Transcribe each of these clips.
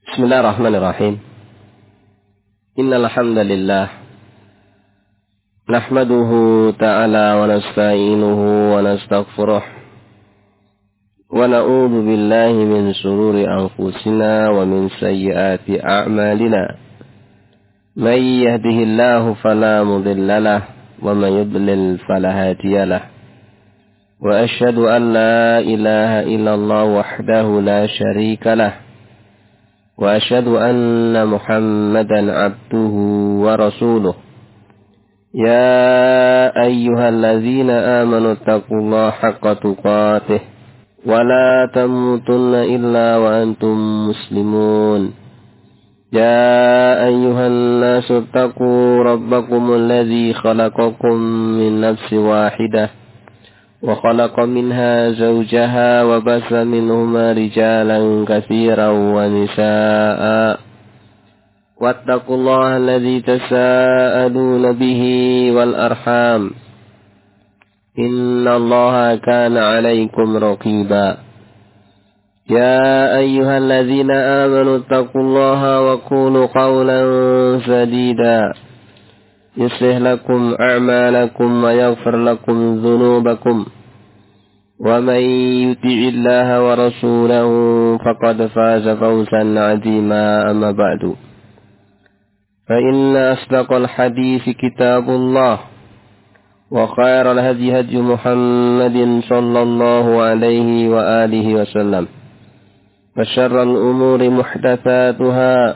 Bismillahirrahmanirrahim. Innal hamdalillah nahmaduhu ta'ala wa nasta'inuhu wa nastaghfiruh wa na'udzu billahi min shururi anfusina wa min sayyiati a'malina. May yahdihillahu fala mudilla lahu wa may yudlil fala hadiya lahu. Wa asyhadu an la ilaha illallah wahdahu la syarika lahu. وأشهد أن محمدا عبده ورسوله يا أيها الذين آمنوا اتقوا الله حق تقاته ولا تموتن إلا وأنتم مسلمون يا أيها الناس اتقوا ربكم الذي خلقكم من نفس واحدة وخلق منها زوجها وبث منهما رجالا كثيرا ونساء واتقوا الله الذي تساءلون به والأرحام إن الله كان عليكم رقيبا يا أيها الذين آمنوا اتقوا الله وقولوا قولا سديدا يصلح لكم أعمالكم ويغفر لكم ذنوبكم ومن يطع الله ورسوله فقد فاز فوزا عظيما أما بعد فإن أصدق الحديث كتاب الله وخير الهدي هدي محمد صلى الله عليه وآله وسلم وشر الأمور محدثاتها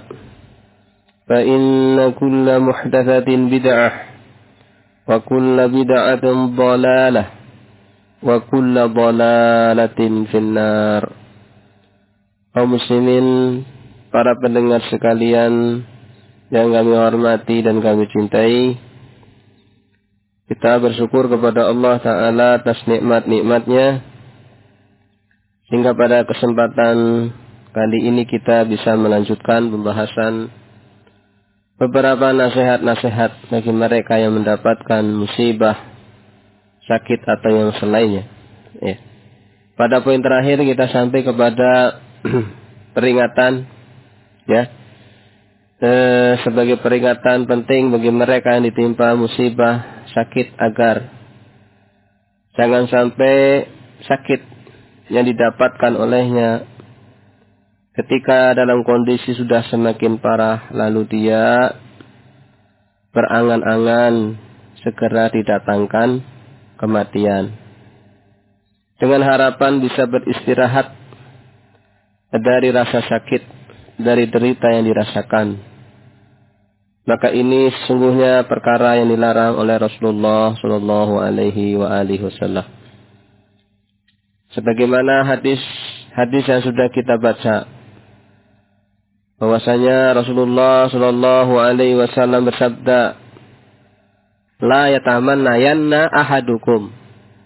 فإن كل محدثة بدعة وكل بدعة ضلالة وكل ضلالة في النار. Kaum muslimin, para pendengar sekalian yang kami hormati dan kami cintai, kita bersyukur kepada Allah Ta'ala atas nikmat-nikmatnya sehingga pada kesempatan kali ini kita bisa melanjutkan pembahasan beberapa nasihat-nasihat bagi mereka yang mendapatkan musibah, sakit atau yang selainnya. Ya. Pada poin terakhir kita sampai kepada peringatan, ya, sebagai peringatan penting bagi mereka yang ditimpa musibah, sakit, agar jangan sampai sakit yang didapatkan olehnya ketika dalam kondisi sudah semakin parah, lalu dia berangan-angan segera didatangkan kematian dengan harapan bisa beristirahat dari rasa sakit, dari derita yang dirasakan. Maka ini sesungguhnya perkara yang dilarang oleh Rasulullah Shallallahu Alaihi Wasallam. Sebagaimana hadis yang sudah kita baca, bahwasanya Rasulullah Shallallahu Alaihi Wasallam bersabda, la yatamannayanna ahadukum,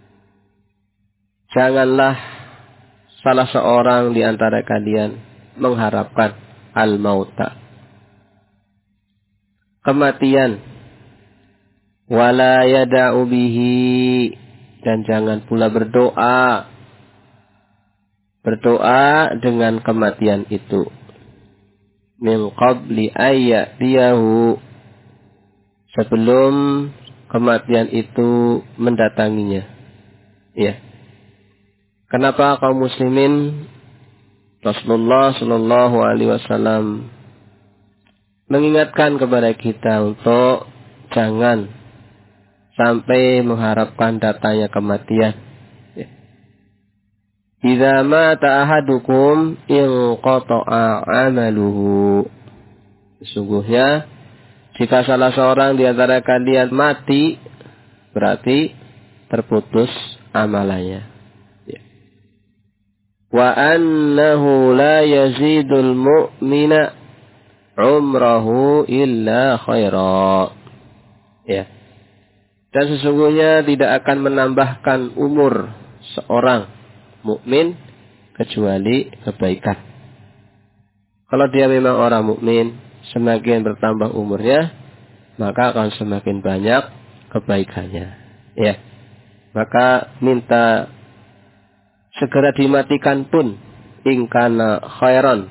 janganlah salah seorang di antara kalian mengharapkan al-mauta, kematian, wala yada'u bihi, dan jangan pula berdoa dengan kematian itu, min qabli ayyatiyahu, sebelum kematian itu mendatanginya. Ya. Kenapa kaum muslimin, Rasulullah Shallallahu Alaihi Wasallam mengingatkan kepada kita untuk jangan sampai mengharapkan datangnya kematian. Idza mata ahadukum inqata'a 'amaluhu. Sesungguhnya jika salah seorang di antara kalian mati, berarti terputus amalannya. Wa annahu la yazidul mu'mina umrahu illa khaira. Ya. Dan sesungguhnya tidak akan menambahkan umur seorang mukmin kecuali kebaikan. Kalau dia memang orang mukmin, semakin bertambah umurnya, maka akan semakin banyak kebaikannya. Ya. Maka minta segera dimatikan pun, ingkana khairan,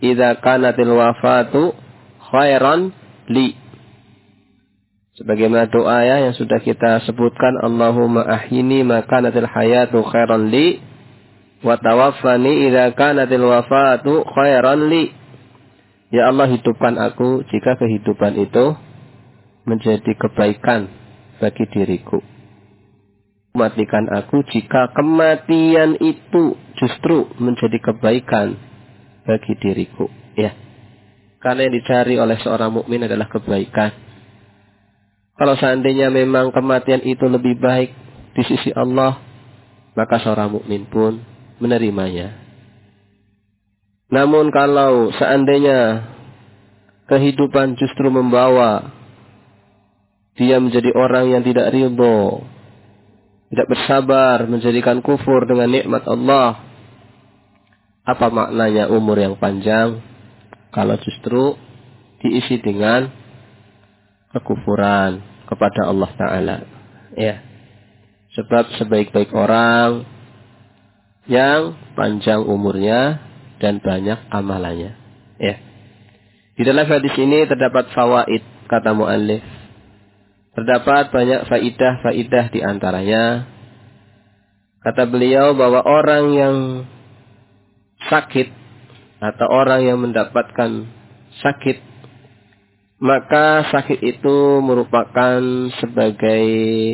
idza kanatil wafatu khairan li. Sebagaimana doa ya yang sudah kita sebutkan, Allahumma ahyini ma kanatil hayatu khairan li wa tawaffani idza kanatil wafatu khairan li. Ya Allah, hidupkan aku jika kehidupan itu menjadi kebaikan bagi diriku. Matikan aku jika kematian itu justru menjadi kebaikan bagi diriku. Ya. Karena yang dicari oleh seorang mukmin adalah kebaikan. Kalau seandainya memang kematian itu lebih baik di sisi Allah, maka seorang mukmin pun menerimanya. Namun kalau seandainya kehidupan justru membawa dia menjadi orang yang tidak ridho, tidak bersabar, menjadikan kufur dengan nikmat Allah, apa maknanya umur yang panjang kalau justru diisi dengan kekufuran kepada Allah Ta'ala. Ya. Sebab sebaik-baik orang yang panjang umurnya dan banyak amalannya. Ya. Di dalam hadis ini terdapat fawaid, kata muallif. Terdapat banyak faidah-faidah di antaranya. Kata beliau bahwa orang yang sakit atau orang yang mendapatkan sakit, maka sakit itu merupakan sebagai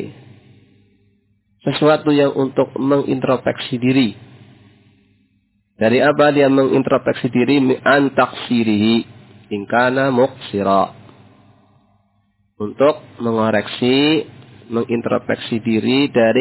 sesuatu yang untuk mengintrospeksi diri. Dari apa dia mengintrospeksi diri? An taksirihi in kana muqsira. Untuk mengoreksi, mengintrospeksi diri dari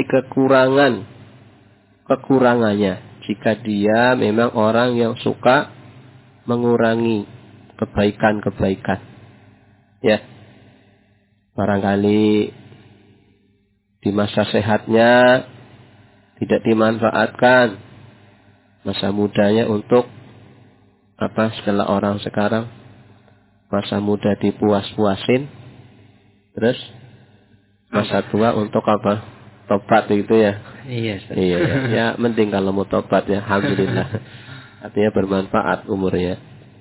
kekurangannya. Jika dia memang orang yang suka mengurangi kebaikan-kebaikan. Ya. Barangkali di masa sehatnya tidak dimanfaatkan masa mudanya untuk apa segala orang sekarang. Masa muda dipuas-puasin. Terus masa tua untuk apa? Tobat itu ya. Iya. Iya. Ya mending kalau mau tobat ya. Alhamdulillah. Artinya bermanfaat umurnya.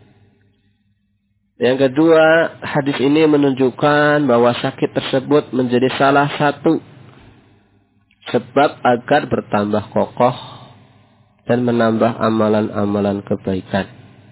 Yang kedua, hadis ini menunjukkan bahwa sakit tersebut menjadi salah satu sebab agar bertambah kokoh dan menambah amalan-amalan kebaikan.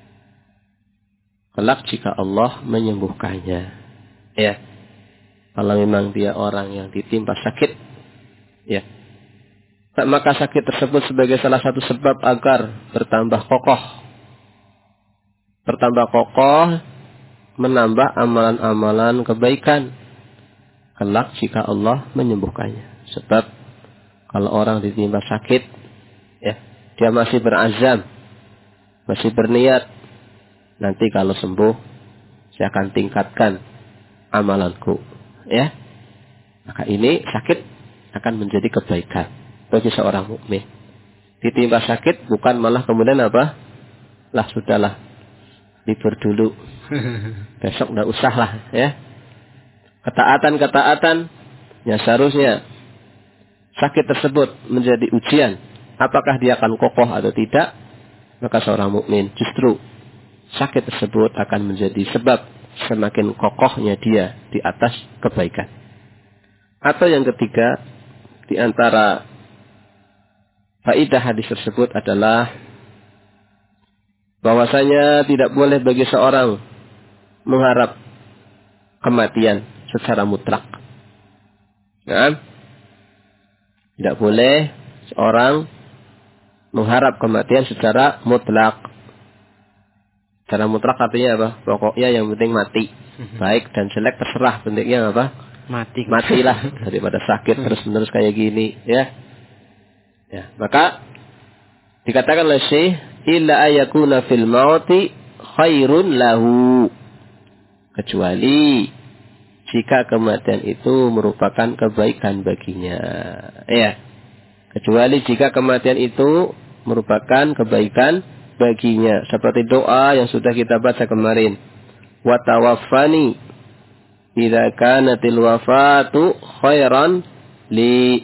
Kelak jika Allah menyembuhkannya. Ya. Kalau memang dia orang yang ditimpa sakit, ya, maka sakit tersebut sebagai salah satu sebab agar bertambah kokoh. Bertambah kokoh, menambah amalan-amalan kebaikan. Kelak jika Allah menyembuhkannya. Sebab kalau orang ditimpa sakit, ya, dia masih berazam, masih berniat, nanti kalau sembuh, saya akan tingkatkan amalanku. Ya, maka ini sakit akan menjadi kebaikan bagi seorang mukmin. Ditimpa sakit bukan malah kemudian apa? Lah sudahlah, libur dulu, besok nggak usah lah, ya. Ketaatan yang seharusnya sakit tersebut menjadi ujian, apakah dia akan kokoh atau tidak? Maka seorang mukmin justru sakit tersebut akan menjadi sebab semakin kokohnya dia di atas kebaikan. Atau yang ketiga, di antara faidah hadis tersebut adalah bahwasanya tidak boleh bagi seorang mengharap kematian secara mutlak. Nah, tidak boleh seorang mengharap kematian secara mutlak. Secara mutlak artinya apa? Pokoknya yang penting mati. Baik dan jelek terserah, pentingnya apa? Mati. Matilah daripada sakit terus-menerus kayak gini, ya. Ya, maka dikatakan oleh Syekh, illa ayakuna fil mauti khairun lahu. Kecuali jika kematian itu merupakan kebaikan baginya. Ya. Kecuali jika kematian itu merupakan kebaikan baginya. Seperti doa yang sudah kita baca kemarin. Wa tawaffani idza kanatil wafatu khairan li.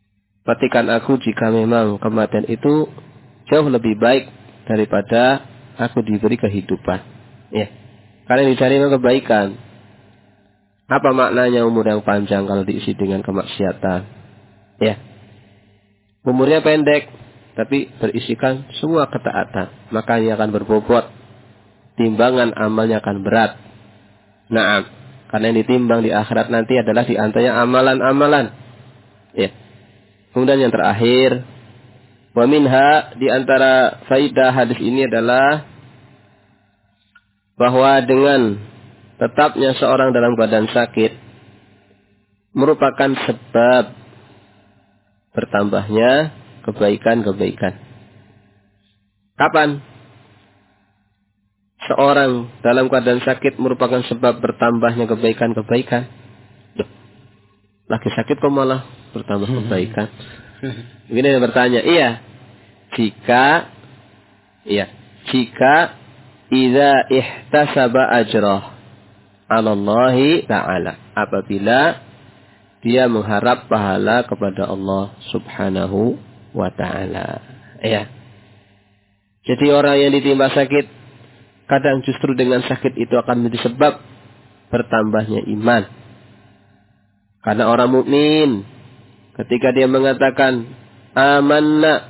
Matikan aku jika memang kematian itu jauh lebih baik daripada aku diberi kehidupan. Ya. Karena yang dicari memang kebaikan. Apa maknanya umur yang panjang kalau diisi dengan kemaksiatan? Ya. Umurnya pendek, tapi berisikan semua ketaatan. Makanya akan berbobot. Timbangan amalnya akan berat. Naam. Karena yang ditimbang di akhirat nanti adalah di antaranya amalan-amalan. Ya. Kemudian yang terakhir, wa minha, di antara faidah hadis ini adalah bahwa dengan tetapnya seorang dalam badan sakit merupakan sebab bertambahnya kebaikan-kebaikan. Kapan seorang dalam keadaan sakit merupakan sebab bertambahnya kebaikan-kebaikan? Lagi sakit kok malah bertambah kebaikan. Begini yang bertanya, jika idza ihtasaba ajrah 'ala Allah Ta'ala, apabila dia mengharap pahala kepada Allah Subhanahu wa Ta'ala. Ya. Jadi orang yang ditimpa sakit, kadang justru dengan sakit itu akan menjadi sebab bertambahnya iman. Karena orang mukmin ketika dia mengatakan amanna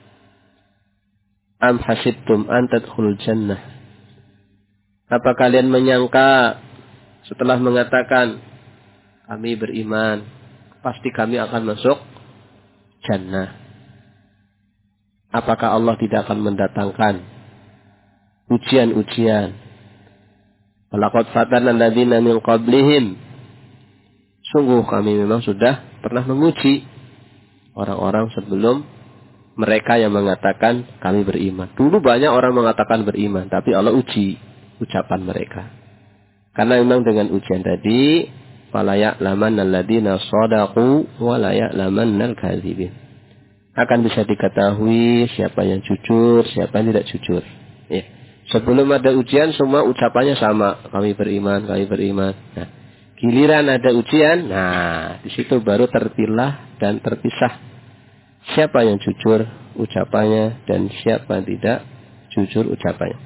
am hasibtum an tadkhulul jannah. Apa kalian menyangka setelah mengatakan kami beriman, pasti kami akan masuk jannah? Apakah Allah tidak akan mendatangkan ujian-ujian? Walaqad fatanna alladziina min qablihim. Sungguh kami memang sudah pernah menguji orang-orang sebelum mereka yang mengatakan kami beriman. Dulu banyak orang mengatakan beriman, tapi Allah uji ucapan mereka. Karena memang dengan ujian tadi, fala ya'lamanna alladziina shadaqu wa la ya'lamannal kadzibin. Akan bisa diketahui siapa yang jujur, siapa yang tidak jujur. Ya. Sebelum ada ujian semua ucapannya sama, kami beriman, kami beriman. Nah, giliran ada ujian, di situ baru terpilah dan terpisah siapa yang jujur ucapannya dan siapa yang tidak jujur ucapannya.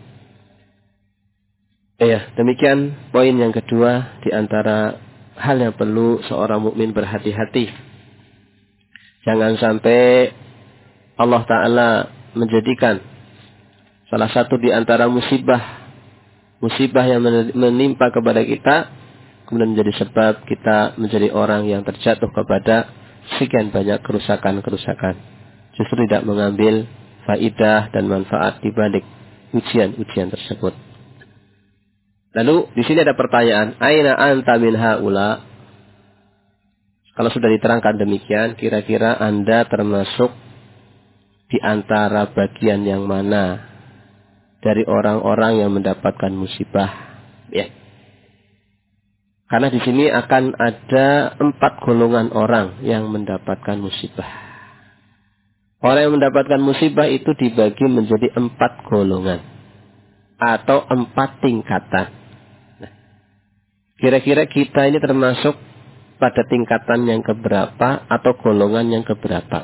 Demikian poin yang kedua di antara hal yang perlu seorang mukmin berhati-hati. Jangan sampai Allah Ta'ala menjadikan salah satu di antara musibah yang menimpa kepada kita kemudian menjadi sebab kita menjadi orang yang terjatuh kepada sekian banyak kerusakan-kerusakan. Justru tidak mengambil faidah dan manfaat di balik ujian-ujian tersebut. Lalu di sini ada pertanyaan, aina anta min haula? Kalau sudah diterangkan demikian, kira-kira Anda termasuk di antara bagian yang mana dari orang-orang yang mendapatkan musibah? Ya. Karena di sini akan ada 4 golongan orang yang mendapatkan musibah. Orang yang mendapatkan musibah itu dibagi menjadi 4 golongan atau 4 tingkatan. Nah, kira-kira kita ini termasuk pada tingkatan yang keberapa atau golongan yang keberapa?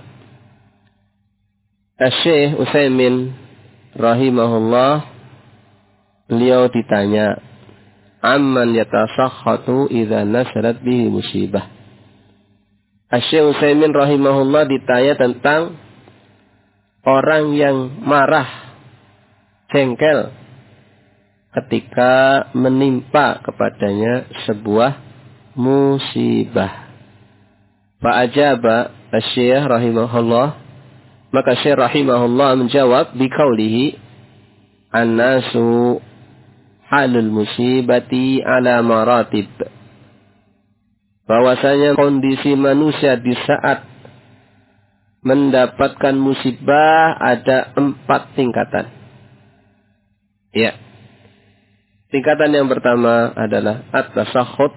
Syekh Utsaimin rahimahullah, beliau ditanya, amman yatasakhatu idza nasarat bihi musibah. Syekh Utsaimin rahimahullah ditanya tentang orang yang marah, jengkel ketika menimpa kepadanya sebuah musibah. Fa'ajaba Syekh rahimahullah, maka Syekh rahimahullah menjawab biqaulihi, annasu halul musibati ala maratib. Bahwasanya kondisi manusia di saat mendapatkan musibah ada 4 tingkatan. Ya. Tingkatan yang pertama adalah at-tasakhut.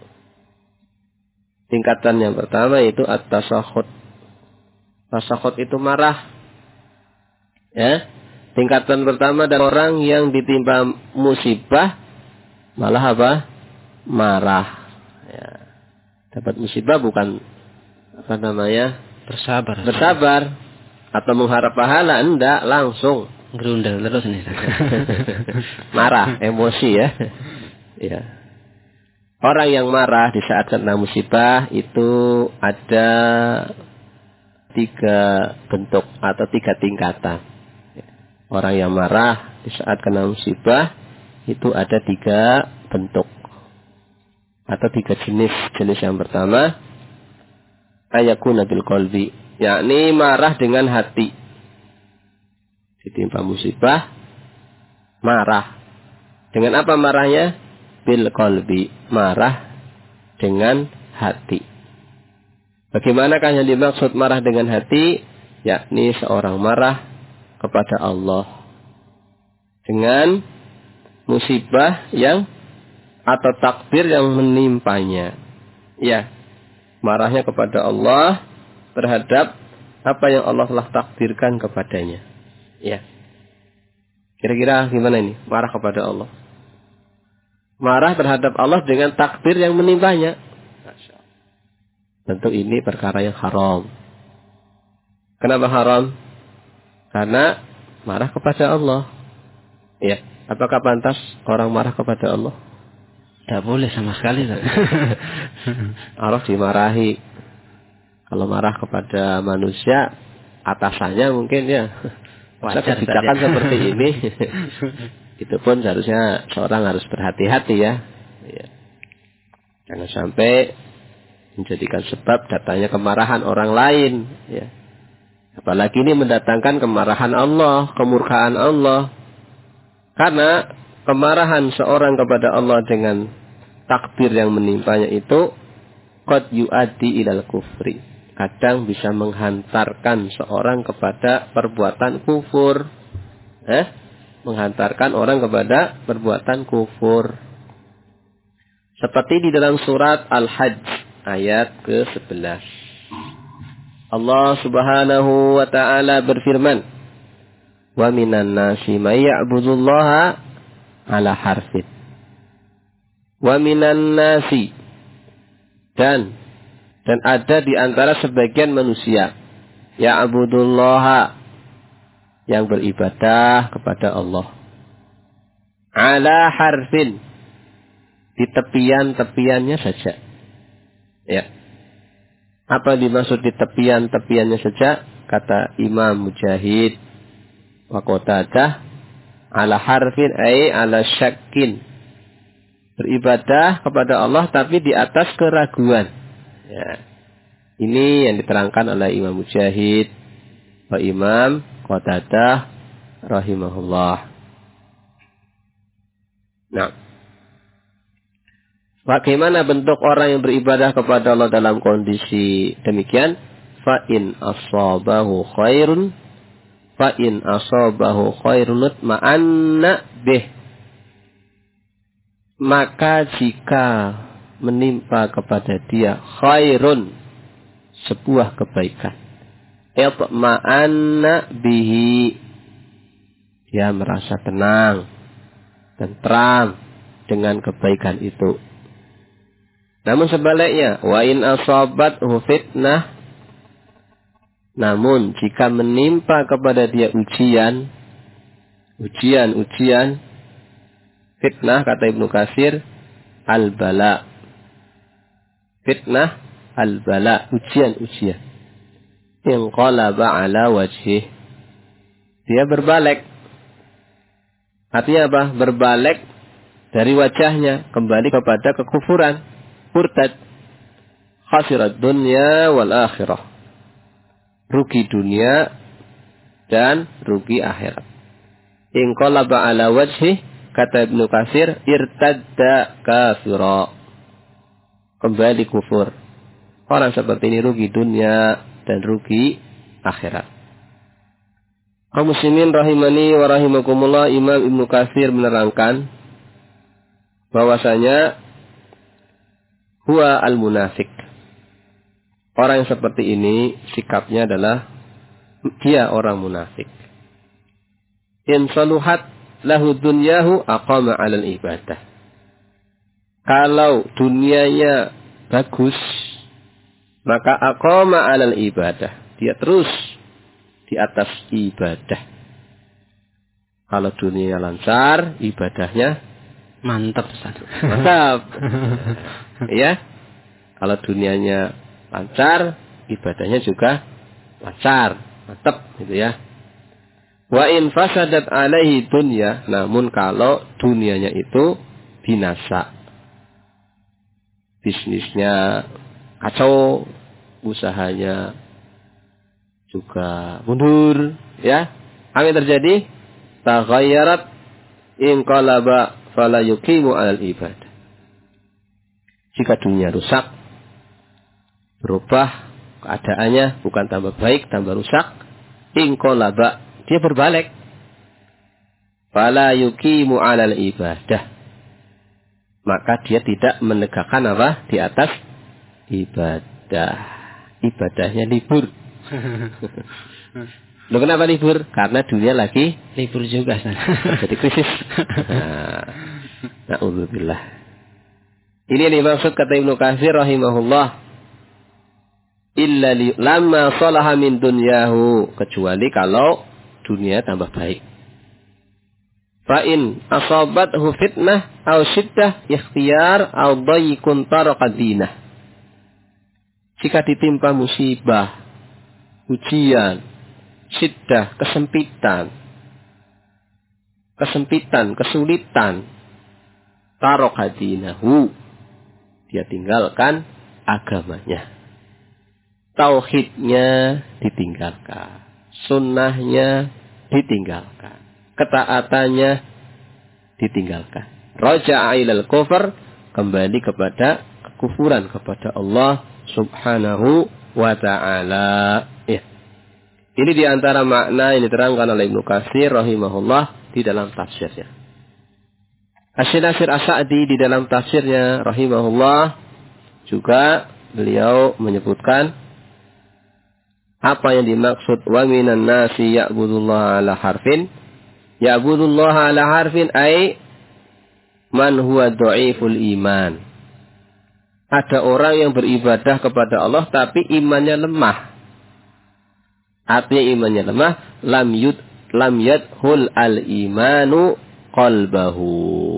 Tingkatan yang pertama itu at-tasakhut. Tasakhut itu marah. Ya. Tingkatan pertama dan orang yang ditimpa musibah malah apa? Marah. Ya. Dapat musibah bukan bersabar atau mengharap pahala, enggak, langsung Gerundel terus nih. Marah, emosi ya. Ya. Orang yang marah di saat kena musibah itu ada 3 bentuk atau 3 tingkatan. Orang yang marah di saat kena musibah itu ada 3 bentuk atau 3 jenis. Jenis yang pertama, ayakuna bil qalbi, yakni marah dengan hati. Ditimpa musibah, marah. Dengan apa marahnya? Bil qalbi, marah dengan hati. Bagaimanakah yang dimaksud marah dengan hati? Yakni seorang marah kepada Allah dengan musibah yang atau takdir yang menimpanya. Ya, marahnya kepada Allah terhadap apa yang Allah telah takdirkan kepadanya. Ya. Kira-kira gimana ini? Marah kepada Allah. Marah terhadap Allah dengan takdir yang menimpanya. Tentu ini perkara yang haram. Kenapa haram? Karena marah kepada Allah. Ya, apakah pantas orang marah kepada Allah? Tidak boleh sama sekali. Allah dimarahi. Kalau marah kepada manusia, atasannya mungkin ya. Masa kebijakan seperti ini. Itu pun seharusnya seorang harus berhati-hati ya. Jangan sampai menjadikan sebab datangnya kemarahan orang lain. Ya. Apalagi ini mendatangkan kemarahan Allah, kemurkaan Allah. Karena kemarahan seorang kepada Allah dengan takdir yang menimpanya itu qad yu'addi ilal kufri. Kadang bisa menghantarkan seorang kepada perbuatan kufur. Menghantarkan orang kepada perbuatan kufur. Seperti di dalam surat Al-Hajj ayat ke-11. Allah Subhanahu wa taala berfirman, "Wa minan nasi may ya'budullaha 'ala harfin." Wa minan nasi, dan ada di antara sebagian manusia ya'budullaha, yang beribadah kepada Allah, ala harfin, di tepian-tepiannya saja. Ya. Apa dimaksud di tepian-tepiannya saja? Kata Imam Mujahid wa Qatadah, ala harfin ay ala syakkin, beribadah kepada Allah tapi di atas keraguan. Ya. Ini yang diterangkan oleh Imam Mujahid wa Imam Qatadah rahimahullah. Nah, bagaimana bentuk orang yang beribadah kepada Allah dalam kondisi demikian? Fa in asabahu khairun ma'anna bih. Maka jika menimpa kepada dia khairun, sebuah kebaikan, itma'anna bihi, dia merasa tenang, tentram dengan kebaikan itu. Namun sebaliknya, wa in asabathu fitnah, namun jika menimpa kepada dia ujian, fitnah kata Ibnu Katsir, al-bala. Fitnah al-bala, ujian. Inqalaba ala wajhih, dia berbalik. Artinya apa? Berbalik dari wajahnya kembali kepada kekufuran, murtad. Khasirat dunya wal akhirah, rugi dunia dan rugi akhirat. Inqalaba ala wajhih, kata Ibnu Katsir, irtadda kafira, kembali kufur. Orang seperti ini rugi dunia dan rugi akhirat. Kaum muslimin rahimani wa rahimakumullah, Imam Ibnu Katsir menerangkan bahwasanya huwa al-munafik. Orang yang seperti ini sikapnya adalah dia orang munafik. In saluhat lahu dunyahu aqama 'alal ibadah. Kalau dunianya bagus, maka aqama 'alal ibadah, dia terus di atas ibadah. Kalau dunia lancar, ibadahnya Mantap, Ustaz. mantap. Ya. Kalau dunianya lancar, ibadahnya juga lancar, mantap gitu ya. Wa in fasadat alaihi dunya, namun kalau dunianya itu binasa, bisnisnya kacau, usahanya juga mundur, ya. Apa yang terjadi? Taghayyarat inqalaba fala yuqimu 'alal ibadah. Jika dunia rusak, berubah keadaannya, bukan tambah baik, tambah rusak, inqalaba, dia berbalik. Fala yuqimu 'alal ibadah. Maka dia tidak menegakkan apa? Di atas ibadah. Ibadahnya libur. Loh, kenapa libur? Karena dunia lagi Libur juga, Ustaz. terjadi krisis. Na'udzubillah. Ini yang dimaksud kata Ibnu Katsir rahimahullah. Illa lamma salaha min dunyahu, kecuali kalau dunia tambah baik. Fa in asabathu fitnah aw syiddah ikhtiyar aw dayyikun taraka dinah. Jika ditimpa musibah, ujian, syiddah, kesempitan, kesulitan, taraka dinahu, dia tinggalkan agamanya. Tauhidnya ditinggalkan, sunnahnya ditinggalkan, ketaatannya ditinggalkan. Raja'a ilal kufr, kembali kepada kekufuran kepada Allah Subhanahu wa ta'ala. Ya. Ini diantara makna yang diterangkan oleh Ibnu Katsir rahimahullah di dalam tafsirnya. Asy Nasir As-Sa'di di dalam tafsirnya rahimahullah juga beliau menyebutkan apa yang dimaksud wa minan nasi ya'budullaha ala harfin. Ya'budullaha ala harfin ay man huwa dha'iful iman. Ada orang yang beribadah kepada Allah tapi imannya lemah. Artinya imannya lemah, lam yadhul al-imanu qalbahu.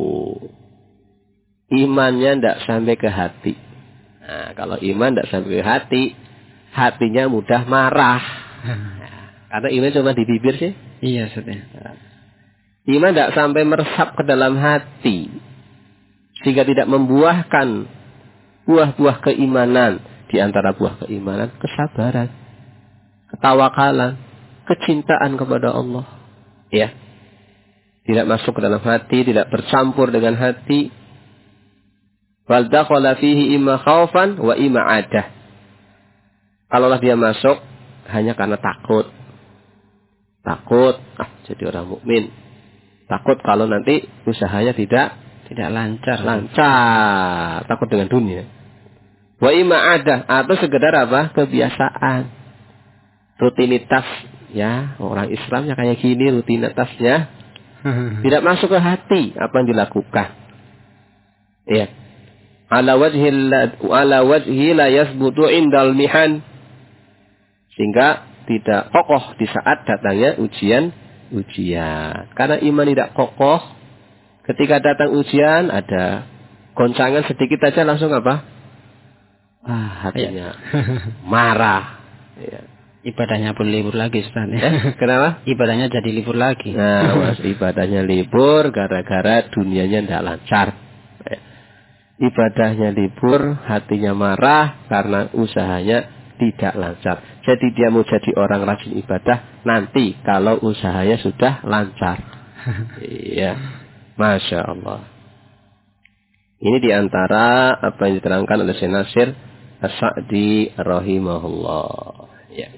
Imannya tidak sampai ke hati. Nah, kalau iman tidak sampai ke hati, hatinya mudah marah. Karena iman cuma di bibir sih. Iya, Ustaz. Iman tidak sampai meresap ke dalam hati, sehingga tidak membuahkan buah-buah keimanan. Di antara buah keimanan, kesabaran, ketawakalan, kecintaan kepada Allah. Ya. Tidak masuk ke dalam hati, tidak bercampur dengan hati. Wal dakhala fihi imma khaufan wa imma adah. Kalaulah dia masuk hanya karena takut. Takut, jadi orang mukmin. Takut kalau nanti usahanya tidak lancar. Takut dengan dunia. Wa imma adah, atau sekedar apa? Kebiasaan. Rutinitas, ya, orang Islam ya kayak gini rutinitasnya. Tidak masuk ke hati apa yang dilakukan. Ya. Ala wajhi la yasbutu indal mihan. Sehingga tidak kokoh di saat datangnya ujian. Karena iman tidak kokoh, ketika datang ujian ada goncangan sedikit aja langsung apa? Hatinya marah. Ya. Ibadahnya pun libur lagi, Ustaz. Kenapa? Ibadahnya jadi libur lagi. Nah, ibadahnya libur gara-gara dunianya tidak lancar. Ibadahnya libur, hatinya marah karena usahanya tidak lancar. Jadi dia mau jadi orang rajin ibadah nanti kalau usahanya sudah lancar. Iya, Masya Allah. Ini diantara apa yang diterangkan oleh Syekh Nasir As-Sa'di rahimahullah. Ya.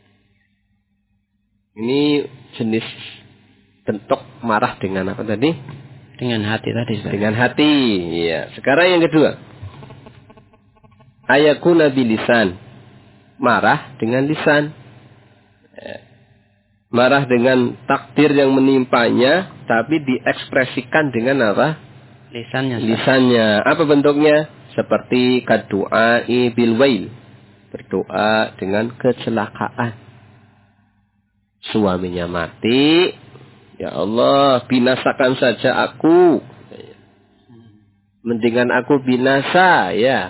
Ini jenis bentuk marah dengan apa tadi? Dengan hati tadi, Ustaz. Dengan hati. Ya. Sekarang yang kedua. Ayakuna bilisan. Marah dengan lisan. Ya. Marah dengan takdir yang menimpanya, tapi diekspresikan dengan apa? Lisannya. Lisannya. Apa bentuknya? Seperti kadu'ai bilwail. Berdoa dengan kecelakaan. Suaminya mati, Ya Allah, binasakan saja aku. Mendingan aku binasa, ya.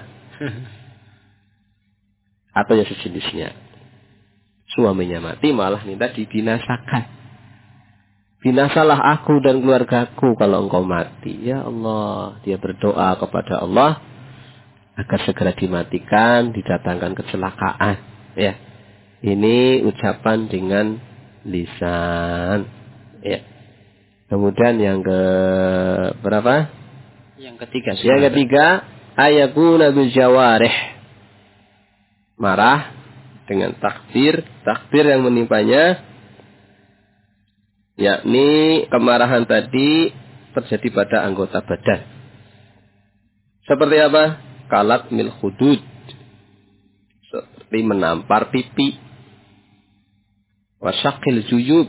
Atau yang sejenisnya. Suaminya mati malah minta dibinasakan. Binasalah aku dan keluargaku kalau engkau mati. Ya Allah, dia berdoa kepada Allah agar segera dimatikan, didatangkan kecelakaan. Ya, ini ucapan dengan lisan. Ya. Kemudian yang ke berapa? Yang ketiga. Yang ketiga, ayakuna bil jawarih. Marah dengan takdir yang menimpanya, yakni kemarahan tadi terjadi pada anggota badan. Seperti apa? Kalat mil hudud. Seperti menampar pipi. Wasyakil juyub.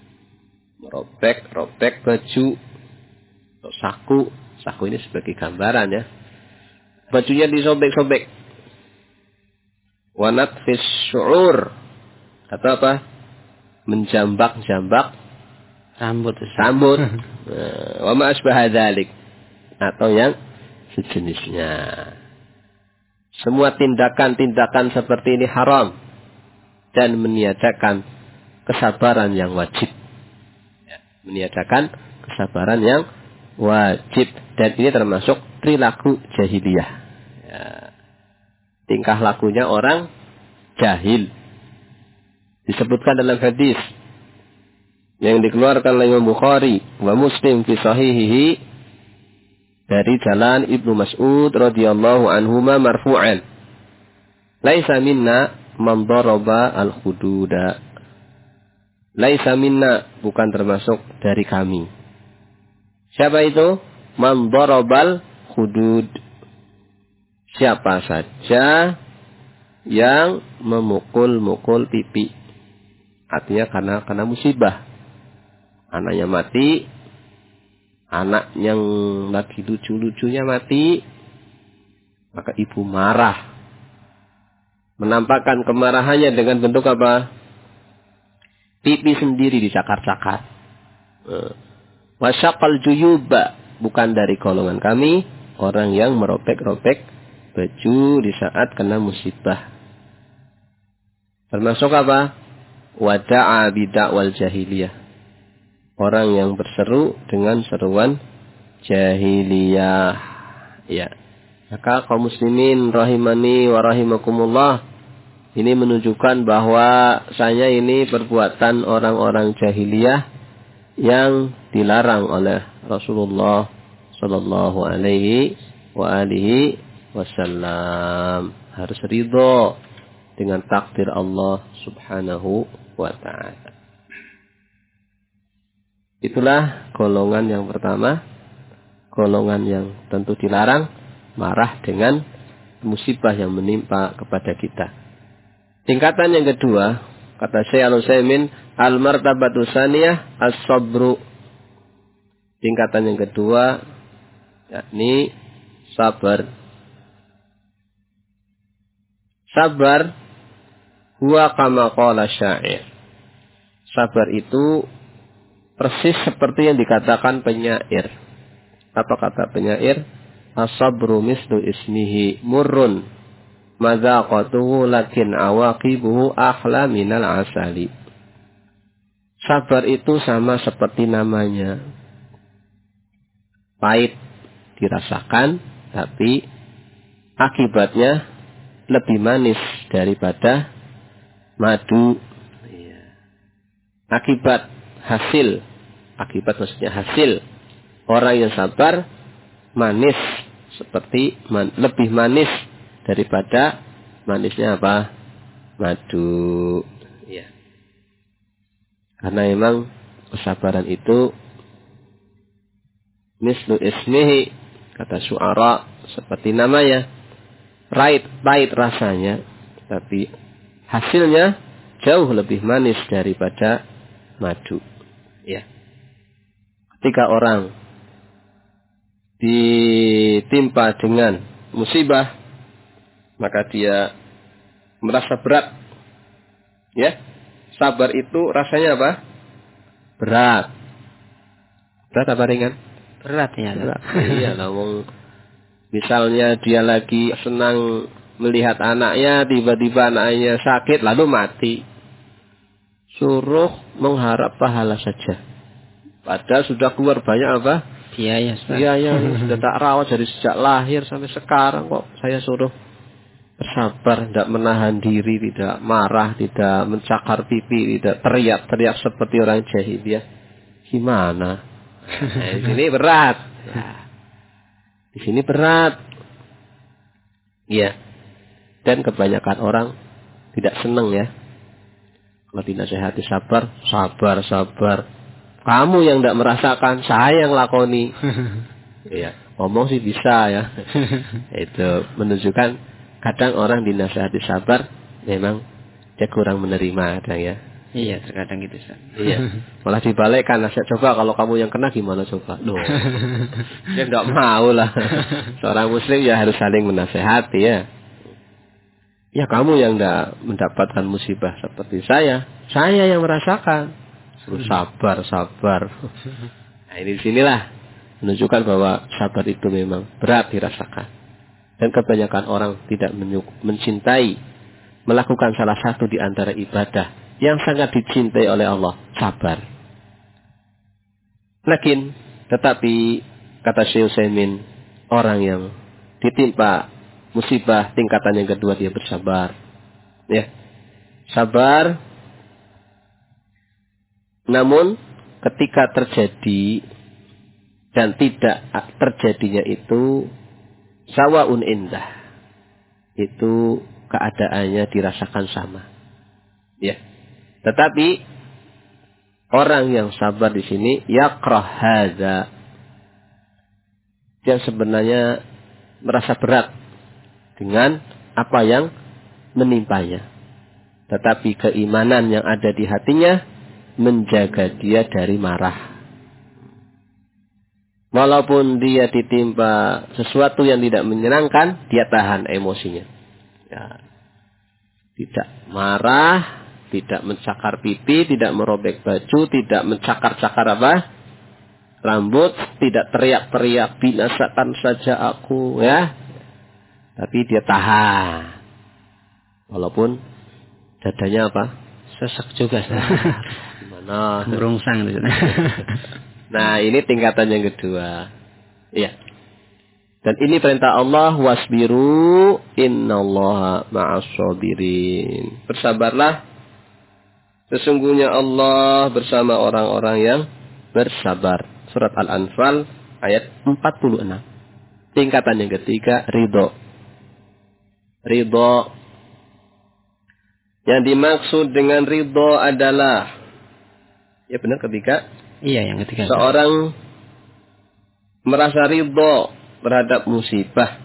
Robek baju. Saku. Saku ini sebagai gambaran ya. Bajunya disobek-sobek. Wanat fis syu'ur. Atau apa? Menjambak-jambak Rambut. Wa ma asbaha dzalik. Atau yang sejenisnya. Semua tindakan-tindakan seperti ini haram dan meniadakan kesabaran yang wajib. Meniadakan kesabaran yang wajib, dan ini termasuk perilaku jahiliyah. Ya. Tingkah lakunya orang jahil. Disebutkan dalam hadis yang dikeluarkan oleh Imam Bukhari wa Muslim fi sahihihi dari jalan Ibnu Mas'ud radhiyallahu anhuma marfu'an. Laisa minna man daraba al-hududa. Laisa minna, bukan termasuk dari kami. Siapa itu? Man darabal hudud. Siapa saja yang memukul-mukul pipi. Artinya karena musibah. Anaknya mati. Anak yang lagi lucu-lucunya mati. Maka ibu marah. Menampakkan kemarahannya dengan bentuk apa? Pipi sendiri dicakar-cakar. Wasyaqal juyuba. Bukan dari golongan kami. Orang yang merobek-robek baju di saat kena musibah. Termasuk apa? Wada'a bida'wal jahiliyah. Orang yang berseru dengan seruan jahiliyah. Ya. Maka kaum muslimin rahimani wa rahimakumullah. Ini menunjukkan bahwa saya ini perbuatan orang-orang jahiliyah yang dilarang oleh Rasulullah sallallahu alaihi wa alihi wasallam. Harus ridho dengan takdir Allah subhanahu wa ta'ala. Itulah golongan yang pertama. Golongan yang tentu dilarang. Marah dengan musibah yang menimpa kepada kita. Tingkatan yang kedua. Kata Syekh Al-Utsaimin. Al-martabatu tsaniyah as-sabru. Tingkatan yang kedua. Yakni sabar. Sabar. Huwa kama qala syair. Sabar itu persis seperti yang dikatakan penyair. Apa kata penyair? As-sabru mislu ismihi murrun madzaqatuhu lakin awaqibuhu ahla minal asali. Sabar itu sama seperti namanya. Pahit dirasakan, tapi akibatnya lebih manis daripada madu. Akibat maksudnya hasil orang yang sabar manis, seperti lebih manis daripada manisnya apa? Madu. Ya. Karena memang kesabaran itu mislu ismihi, kata syu'ara, seperti namanya. Pahit rasanya, tapi hasilnya jauh lebih manis daripada madu. Ya. Ketika orang ditimpa dengan musibah, maka dia merasa berat. Ya. Sabar itu rasanya apa? Berat. Berat apa ringan? Berat ya. Berat. Iya, ngomong. Misalnya dia lagi senang melihat anaknya, tiba-tiba anaknya sakit, lalu mati. Suruh mengharap pahala saja. Padahal sudah keluar banyak apa? Biaya. Biaya sudah tak rawat dari sejak lahir sampai sekarang kok saya suruh bersabar, tidak menahan diri, tidak marah, tidak mencakar pipi, tidak teriak-teriak seperti orang jahiliyah. Gimana? Nah, di sini berat. Ya. Di sini berat. Iya. Dan kebanyakan orang tidak senang ya. Kalau dinasehati sabar, sabar, sabar. Kamu yang tidak merasakan, saya yang lakoni. Iya. Ngomong sih bisa ya. Itu menunjukkan kadang orang dinasehati sabar, memang dia kurang menerima kadang ya. Iya, terkadang gitu, Ustaz. Iya. Malah dibalikkan, nasihat coba kalau kamu yang kena gimana coba. Loh. Dia enggak mau lah. Seorang muslim ya harus saling menasehati ya. Ya kamu yang enggak mendapatkan musibah seperti saya yang merasakan. Terus sabar, sabar. Nah, ini sinilah menunjukkan bahwa sabar itu memang berat dirasakan. Dan kebanyakan orang tidak mencintai melakukan salah satu di antara ibadah yang sangat dicintai oleh Allah, sabar. Tetapi kata Syekh Utsaimin, orang yang ditimpa musibah tingkatan yang kedua dia bersabar. Ya. Sabar. Namun ketika terjadi dan tidak terjadinya itu sawaun indah. Itu keadaannya dirasakan sama. Ya. Tetapi orang yang sabar di sini yakrah hadza, dia sebenarnya merasa berat dengan apa yang menimpanya. Tetapi keimanan yang ada di hatinya menjaga dia dari marah. Walaupun dia ditimpa sesuatu yang tidak menyenangkan, dia tahan emosinya. Ya. Tidak marah, tidak mencakar pipi, tidak merobek baju, tidak mencakar-cakar apa? Rambut, tidak teriak-teriak, binasakan saja aku, ya. Tapi dia tahan. Walaupun dadanya apa? Sesek juga. Gimana? Merungsang. Nah, ini tingkatan yang kedua. Iya. Dan ini perintah Allah, wasbiru innallaha ma'as-sabirin. Bersabarlah. Sesungguhnya Allah bersama orang-orang yang bersabar. Surat Al-Anfal ayat 46. Tingkatan yang ketiga, ridho. Ridho. Yang dimaksud dengan ridho adalah, ya benar ketiga? Iya, yang ketiga. Seorang merasa ridho terhadap musibah.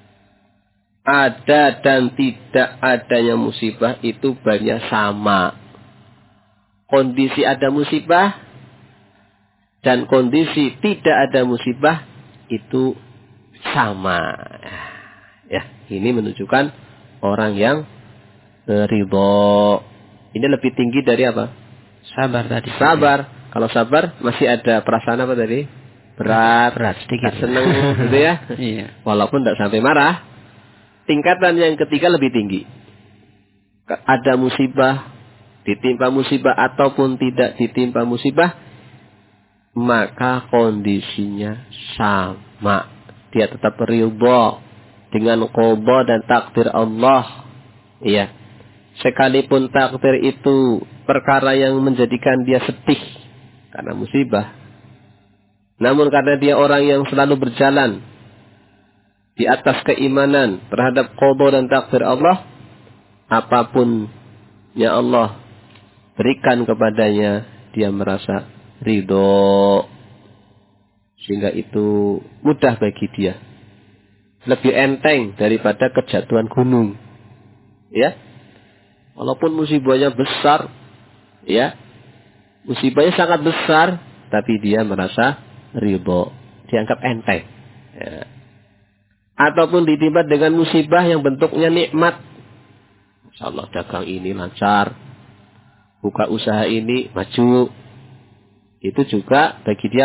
Ada dan tidak adanya musibah itu banyak sama. Kondisi ada musibah dan kondisi tidak ada musibah itu sama. Ya, ini menunjukkan orang yang ridho. Ini lebih tinggi dari apa? Sabar tadi. Sabar. Kalau sabar masih ada perasaan apa tadi? Berat sedikit. Senang gitu ya. Iya. Walaupun tidak sampai marah. Tingkatan yang ketiga lebih tinggi. Ada musibah, ditimpa musibah ataupun tidak ditimpa musibah, maka kondisinya sama. Dia tetap ridho dengan qada dan takdir Allah. Iya. Sekalipun takdir itu perkara yang menjadikan dia sedih karena musibah. Namun karena dia orang yang selalu berjalan di atas keimanan terhadap qada dan takdir Allah, apapun yang Allah berikan kepadanya, dia merasa ridho. Sehingga itu mudah bagi dia. Lebih enteng daripada kejatuhan gunung. Ya. Walaupun musibahnya besar, ya. Musibahnya sangat besar, tapi dia merasa ridho. Dianggap enteng. Ya. Ataupun ditimpa dengan musibah yang bentuknya nikmat. Masya Allah, dagang ini lancar. Buka usaha ini maju. Itu juga bagi dia apa?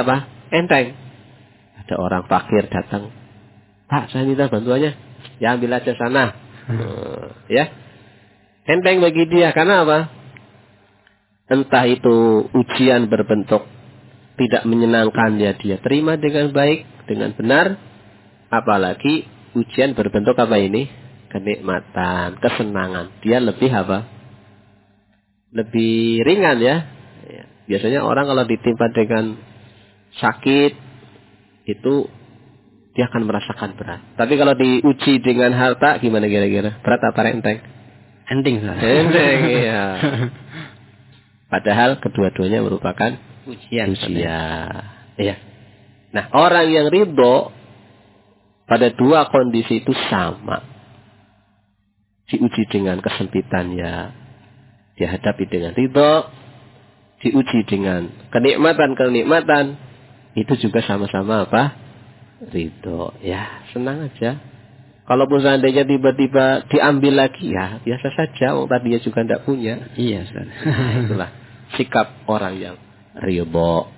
enteng. Ada orang fakir datang, Pak, saya minta bantuannya. Ya ambil aja sana. Ya. Enteng bagi dia. Karena apa? Entah itu ujian berbentuk tidak menyenangkan, dia terima dengan baik, dengan benar. Apalagi ujian berbentuk apa ini? Kenikmatan, kesenangan. Dia lebih apa? Lebih ringan ya. Biasanya orang kalau ditimpa dengan sakit, itu dia akan merasakan berat. Tapi kalau diuji dengan harta, gimana kira-kira? Berat apa enteng? Ending. Enteng, iya. Padahal kedua-duanya merupakan Ujian. Iya. Nah, orang yang ridho pada dua kondisi itu sama. Diuji dengan kesempitan ya, dia hadapi dengan ridho. Diuji dengan kenikmatan, itu juga sama-sama apa? Ridho. Ya, senang aja. Kalaupun seandainya tiba-tiba diambil lagi, ya biasa saja. Orang tadi juga tidak punya. Iya, Ustaz. Itulah sikap orang yang ridho.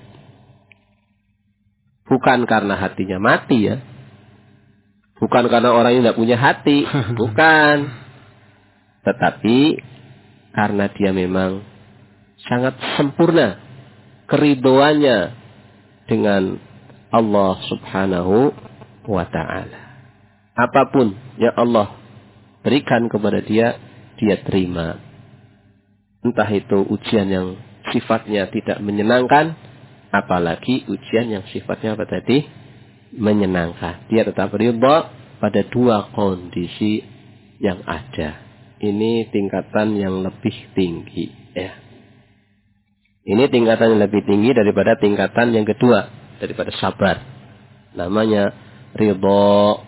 Bukan karena hatinya mati ya. Bukan karena orang yang tidak punya hati. Bukan. Tetapi karena dia memang sangat sempurna keridhoannya dengan Allah subhanahu wa ta'ala. Apapun yang Allah berikan kepada dia, dia terima. Entah itu ujian yang sifatnya tidak menyenangkan, apalagi ujian yang sifatnya apa tadi? Menyenangkan. Dia tetap ridha pada dua kondisi yang ada. Ini tingkatan yang lebih tinggi. Ya. Ini tingkatan yang lebih tinggi daripada tingkatan yang kedua, daripada sabar. Namanya ridha.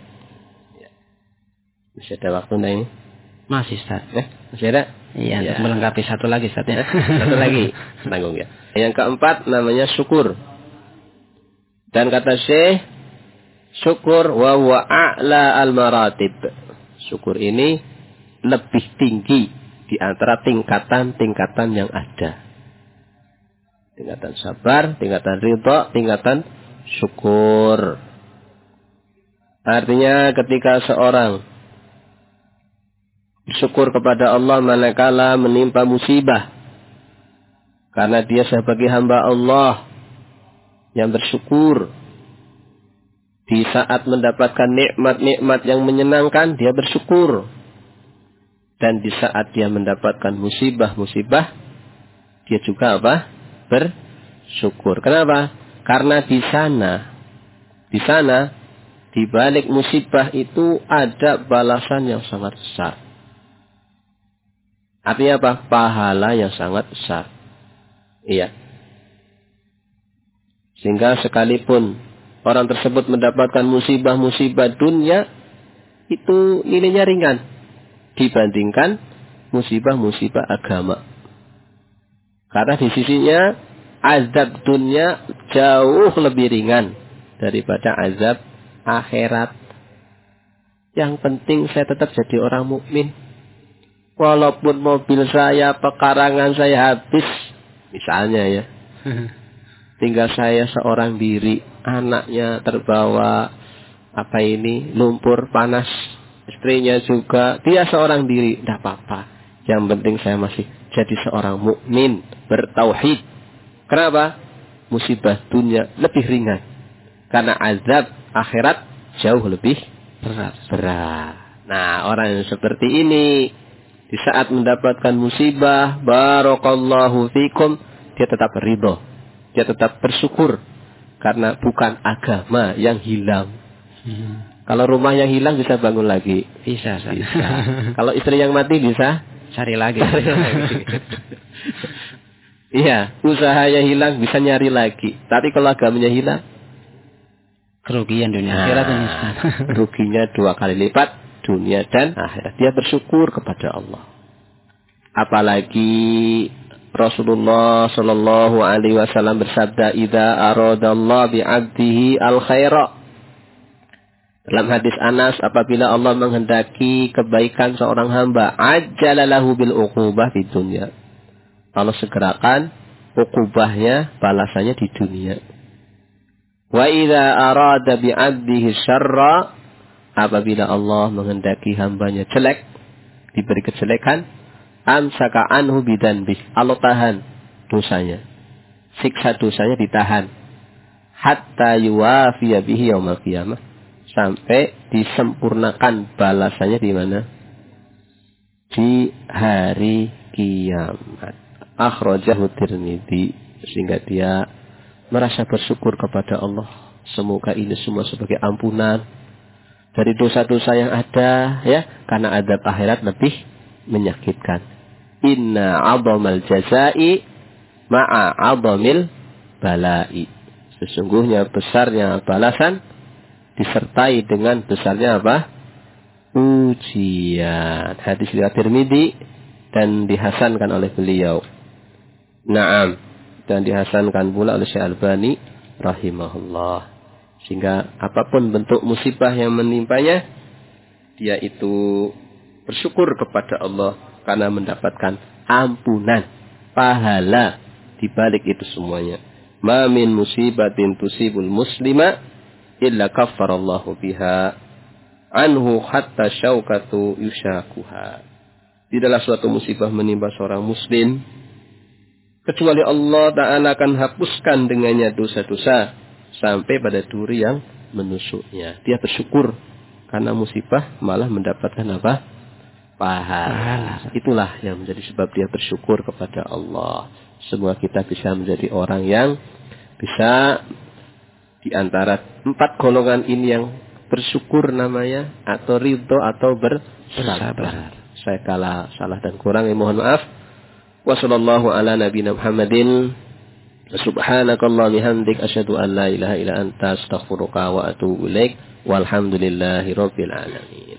Masih ada waktu enggak ini? Masih, Ustaz. Masih ada? Iya, untuk melengkapi satu lagi, Ustaz ya. Satu lagi. Tanggung ya. Yang keempat namanya syukur. Dan kata Syekh, syukur wa huwa a'la al-maratib. Syukur ini lebih tinggi di antara tingkatan-tingkatan yang ada. Tingkatan sabar, tingkatan ridha, tingkatan syukur. Artinya ketika seorang bersyukur kepada Allah manakala menimpa musibah, karena dia sebagai hamba Allah yang bersyukur. Di saat mendapatkan nikmat-nikmat yang menyenangkan, dia bersyukur. Dan di saat dia mendapatkan musibah-musibah, dia juga apa? Bersyukur. Kenapa? Karena di sana di balik musibah itu ada balasan yang sangat besar. Artinya apa? Pahala yang sangat besar. Iya. Sehingga sekalipun orang tersebut mendapatkan musibah-musibah dunia, itu nilainya ringan dibandingkan musibah-musibah agama. Karena di sisinya azab dunia jauh lebih ringan daripada azab akhirat. Yang penting saya tetap jadi orang mukmin. Walaupun mobil saya, pekarangan saya habis, misalnya ya, tinggal saya seorang diri, anaknya terbawa lumpur panas, istrinya juga, dia seorang diri, tidak apa-apa. Yang penting saya masih jadi seorang mukmin, bertauhid. Kenapa? Musibah dunia lebih ringan, karena azab akhirat jauh lebih berat. Nah, orang yang seperti ini, di saat mendapatkan musibah, barakallahu fikum, dia tetap ridho. Dia tetap bersyukur. Karena bukan agama yang hilang. Kalau rumah yang hilang bisa bangun lagi. Bisa. Kalau istri yang mati bisa cari lagi. Iya, usahanya hilang bisa nyari lagi. Tapi kalau agamanya hilang, kerugian dunia akhirat ini. Ruginya 2 kali lipat, dunia dan akhirat. Dia bersyukur kepada Allah. Apalagi Rasulullah Shallallahu Alaihi Wasallam bersabda, "Idza aradallahu bi'abdihi al-khaira." Dalam hadis Anas, apabila Allah menghendaki kebaikan seorang hamba, ajjala lahu bil uqubah di dunia. Allah segerakan uqubahnya, balasannya di dunia. Wa idza arada bi'abdihi syarra, apabila Allah menghendaki hambanya jelek, diberi kejelekan, amsaka anhu bidanbih, Allah tahan dosanya. Siksa dosanya ditahan. Hatta yuwafiya bihi yaumal qiyamah, sampai disempurnakan balasannya di mana? Di hari kiamat. Akhrajahu Tirmidzi, sehingga dia merasa bersyukur kepada Allah. Semoga ini semua sebagai ampunan dari dosa-dosa yang ada, ya, karena adab akhirat lebih menyakitkan. Inna 'adhamal jazai ma'a 'adhamil bala'i. Sesungguhnya besarnya balasan disertai dengan besarnya apa? Ujian. Hadis riwayat Tirmidzi dan dihasankan oleh beliau. Naam, dan dihasankan pula oleh Syekh Albani rahimahullah. Sehingga apapun bentuk musibah yang menimpanya, dia itu bersyukur kepada Allah karena mendapatkan ampunan, pahala di balik itu semuanya. Ma min musibatin tusibul muslima illa kaffarallahu biha anhu hatta syaukatu yushakuha. Tidaklah suatu musibah menimpa seorang muslim kecuali Allah Ta'ala akan hapuskan dengannya dosa-dosa sampai pada duri yang menusuknya. Dia bersyukur karena musibah malah mendapatkan apa? Pahala. Itulah yang menjadi sebab dia bersyukur kepada Allah. Semua kita bisa menjadi orang yang bisa di antara 4 golongan ini yang bersyukur namanya, atau ridho atau bersabar. Saya kala salah dan kurang, mohon maaf. Wa sallallahu ala nabiyina Muhammadin. Subhanakallah bihamdik asyhadu an la ilaha illa anta astaghfiruka wa atubu ilaik. Walhamdulillahi rabbil alamin.